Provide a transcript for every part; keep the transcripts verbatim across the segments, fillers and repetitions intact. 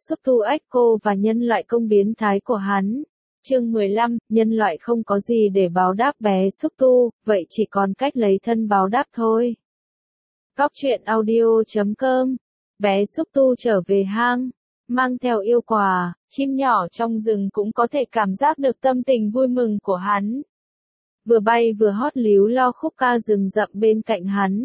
xúc tu Echo và nhân loại công biến thái của hắn. Chương mười lăm, nhân loại không có gì để báo đáp bé xúc tu, vậy chỉ còn cách lấy thân báo đáp thôi. Cóc truyện audio chấm com. Bé xúc tu trở về hang, mang theo yêu quà, chim nhỏ trong rừng cũng có thể cảm giác được tâm tình vui mừng của hắn. Vừa bay vừa hót líu lo khúc ca rừng rậm bên cạnh hắn.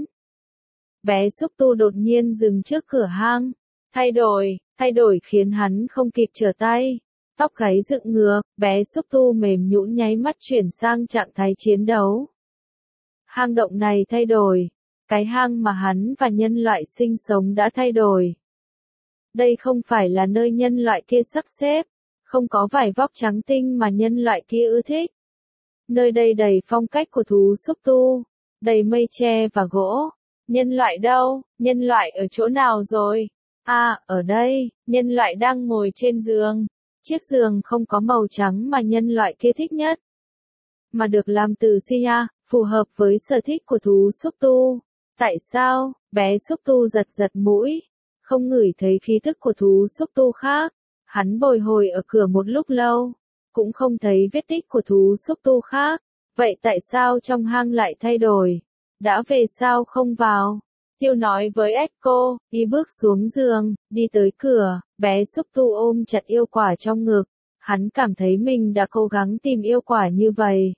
Bé xúc tu đột nhiên dừng trước cửa hang, thay đổi, thay đổi khiến hắn không kịp trở tay. Tóc gáy dựng ngược, bé xúc tu mềm nhũn nháy mắt chuyển sang trạng thái chiến đấu. Hang động này thay đổi, cái hang mà hắn và nhân loại sinh sống đã thay đổi. Đây không phải là nơi nhân loại kia sắp xếp, không có vải vóc trắng tinh mà nhân loại kia ưa thích. Nơi đây đầy phong cách của thú xúc tu, đầy mây tre và gỗ. Nhân loại đâu? Nhân loại ở chỗ nào rồi? À, ở đây, nhân loại đang ngồi trên giường. Chiếc giường không có màu trắng mà nhân loại kia thích nhất, mà được làm từ sia, phù hợp với sở thích của thú xúc tu. Tại sao? Bé xúc tu giật giật mũi, không ngửi thấy khí thức của thú xúc tu khác. Hắn bồi hồi ở cửa một lúc lâu, cũng không thấy vết tích của thú xúc tu khác. Vậy tại sao trong hang lại thay đổi? Đã về sao không vào? Tiêu nói với Echo, đi bước xuống giường, đi tới cửa, bé xúc tu ôm chặt yêu quả trong ngực. Hắn cảm thấy mình đã cố gắng tìm yêu quả như vậy.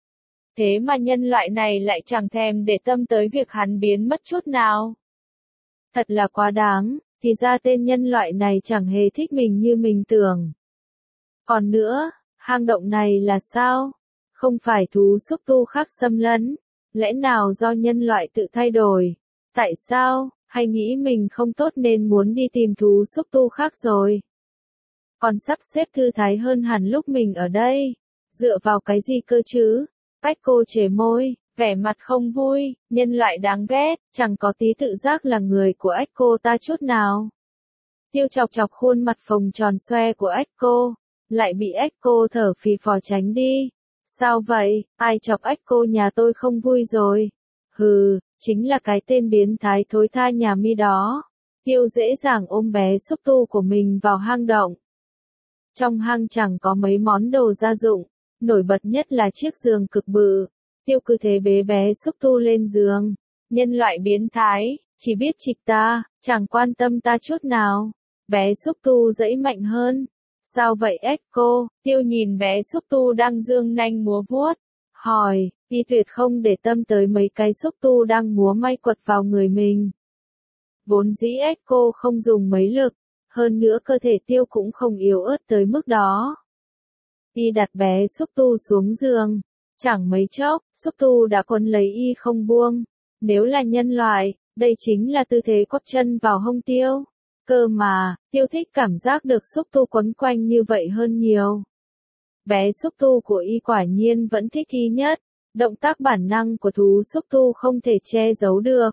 Thế mà nhân loại này lại chẳng thèm để tâm tới việc hắn biến mất chút nào. Thật là quá đáng, thì ra tên nhân loại này chẳng hề thích mình như mình tưởng. Còn nữa, hang động này là sao? Không phải thú xúc tu khác xâm lấn, lẽ nào do nhân loại tự thay đổi? Tại sao? Hay nghĩ mình không tốt nên muốn đi tìm thú xúc tu khác rồi? Còn sắp xếp thư thái hơn hẳn lúc mình ở đây. Dựa vào cái gì cơ chứ? Echo chề môi, vẻ mặt không vui, nhân loại đáng ghét, chẳng có tí tự giác là người của Echo ta chút nào. Tiêu chọc chọc khuôn mặt phồng tròn xoe của Echo, lại bị Echo thở phì phò tránh đi. Sao vậy? Ai chọc Echo nhà tôi không vui rồi? Hừ, chính là cái tên biến thái thối tha nhà mi đó. Tiêu dễ dàng ôm bé xúc tu của mình vào hang động. Trong hang chẳng có mấy món đồ gia dụng, nổi bật nhất là chiếc giường cực bự. Tiêu cứ thế bế bé xúc tu lên giường. Nhân loại biến thái, chỉ biết trịch ta, chẳng quan tâm ta chút nào. Bé xúc tu giãy mạnh hơn. Sao vậy Echo? Tiêu nhìn bé xúc tu đang dương nanh múa vuốt, hỏi, y tuyệt không để tâm tới mấy cái xúc tu đang múa may quật vào người mình. Vốn dĩ Echo không dùng mấy lực, hơn nữa cơ thể Tiêu cũng không yếu ớt tới mức đó. Y đặt bé xúc tu xuống giường, chẳng mấy chốc, xúc tu đã quấn lấy y không buông. Nếu là nhân loại, đây chính là tư thế quắp chân vào hông Tiêu. Cơ mà, Tiêu thích cảm giác được xúc tu quấn quanh như vậy hơn nhiều. Bé xúc tu của y quả nhiên vẫn thích y nhất, động tác bản năng của thú xúc tu không thể che giấu được.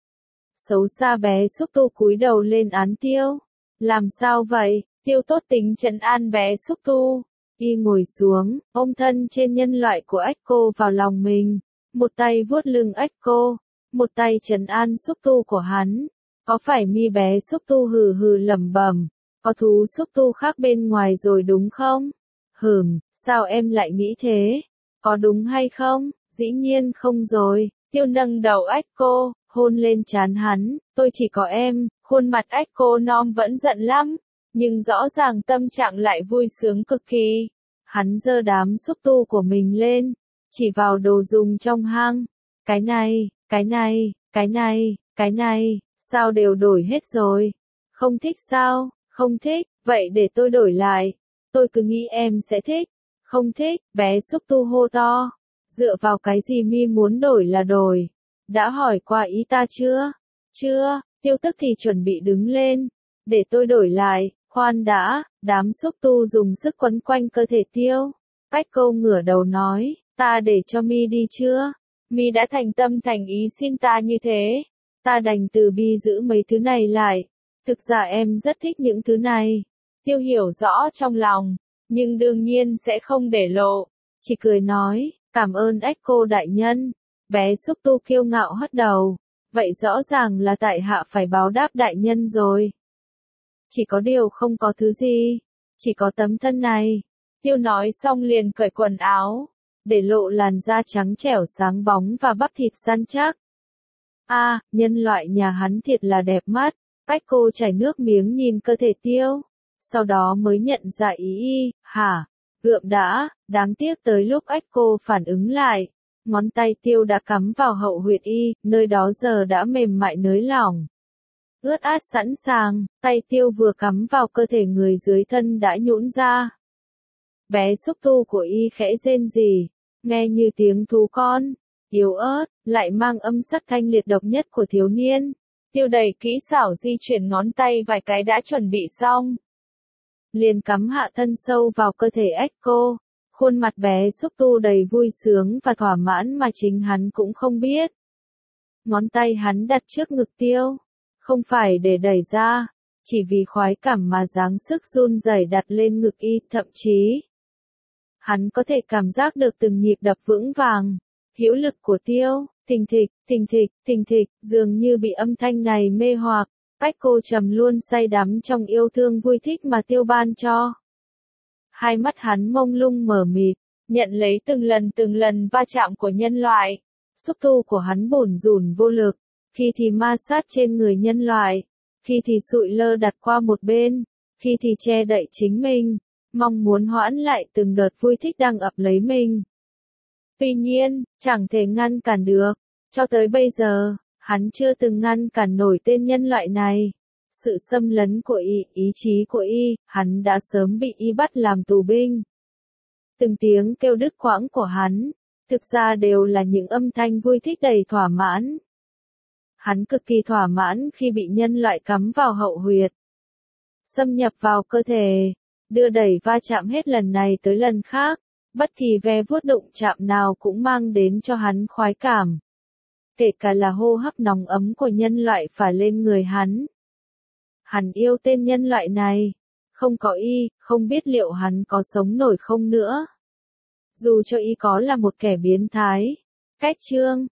Xấu xa bé xúc tu cúi đầu lên án Tiêu. Làm sao vậy? Tiêu tốt tính trấn an bé xúc tu. Y ngồi xuống, ôm thân trên nhân loại của Echo vào lòng mình. Một tay vuốt lưng Echo, một tay trấn an xúc tu của hắn. Có phải mi bé xúc tu hừ hừ lẩm bẩm, có thú xúc tu khác bên ngoài rồi đúng không? Hừm, sao em lại nghĩ thế? Có đúng hay không? Dĩ nhiên không rồi. Tiêu nâng đầu Echo, hôn lên trán hắn, tôi chỉ có em. Khuôn mặt Echo non vẫn giận lắm, nhưng rõ ràng tâm trạng lại vui sướng cực kỳ. Hắn giơ đám xúc tu của mình lên, chỉ vào đồ dùng trong hang. Cái này, cái này, cái này, cái này, sao đều đổi hết rồi? Không thích sao? Không thích, vậy để tôi đổi lại. Tôi cứ nghĩ em sẽ thích. Không thích, bé xúc tu hô to. Dựa vào cái gì mi muốn đổi là đổi? Đã hỏi qua ý ta chưa? Chưa. Tiêu tức thì chuẩn bị đứng lên. Để tôi đổi lại, khoan đã, đám xúc tu dùng sức quấn quanh cơ thể Tiêu. Echo ngửa đầu nói, ta để cho mi đi chưa? Mi đã thành tâm thành ý xin ta như thế. Ta đành từ bi giữ mấy thứ này lại. Thực ra em rất thích những thứ này. Tiêu hiểu rõ trong lòng, nhưng đương nhiên sẽ không để lộ. Chỉ cười nói, cảm ơn Echo đại nhân. Bé xúc tu kiêu ngạo hất đầu. Vậy rõ ràng là tại hạ phải báo đáp đại nhân rồi. Chỉ có điều không có thứ gì, chỉ có tấm thân này. Tiêu nói xong liền cởi quần áo, để lộ làn da trắng trẻo sáng bóng và bắp thịt săn chắc. A, à, nhân loại nhà hắn thiệt là đẹp mắt. Cách cô chảy nước miếng nhìn cơ thể Tiêu, sau đó mới nhận ra ý y, hả, gượm đã, đáng tiếc tới lúc ách cô phản ứng lại, ngón tay Tiêu đã cắm vào hậu huyệt y, nơi đó giờ đã mềm mại nới lỏng. Ướt át sẵn sàng, tay Tiêu vừa cắm vào cơ thể người dưới thân đã nhũn ra. Bé xúc tu của y khẽ rên rỉ, nghe như tiếng thú con, yếu ớt, lại mang âm sắc thanh liệt độc nhất của thiếu niên. Tiêu đầy kỹ xảo di chuyển ngón tay vài cái đã chuẩn bị xong. Liền cắm hạ thân sâu vào cơ thể ếch cô, khuôn mặt bé xúc tu đầy vui sướng và thỏa mãn mà chính hắn cũng không biết. Ngón tay hắn đặt trước ngực Tiêu, không phải để đẩy ra, chỉ vì khoái cảm mà dáng sức run rẩy đặt lên ngực y, thậm chí hắn có thể cảm giác được từng nhịp đập vững vàng, hữu lực của Tiêu, thình thịch, thình thịch, thình thịch, dường như bị âm thanh này mê hoặc, cách cô trầm luôn say đắm trong yêu thương vui thích mà Tiêu ban cho. Hai mắt hắn mông lung mờ mịt, nhận lấy từng lần từng lần va chạm của nhân loại, xúc tu của hắn bủn rủn vô lực, khi thì ma sát trên người nhân loại, khi thì sụi lơ đặt qua một bên, khi thì che đậy chính mình, mong muốn hoãn lại từng đợt vui thích đang ập lấy mình. Tuy nhiên, chẳng thể ngăn cản được, cho tới bây giờ, hắn chưa từng ngăn cản nổi tên nhân loại này. Sự xâm lấn của y, ý chí của y, hắn đã sớm bị y bắt làm tù binh. Từng tiếng kêu đứt quãng của hắn, thực ra đều là những âm thanh vui thích đầy thỏa mãn. Hắn cực kỳ thỏa mãn khi bị nhân loại cắm vào hậu huyệt, xâm nhập vào cơ thể, đưa đẩy va chạm hết lần này tới lần khác, bất kỳ ve vuốt đụng chạm nào cũng mang đến cho hắn khoái cảm. Kể cả là hô hấp nóng ấm của nhân loại phả lên người hắn. Hắn yêu tên nhân loại này, không có y, không biết liệu hắn có sống nổi không nữa. Dù cho y có là một kẻ biến thái. Cách chương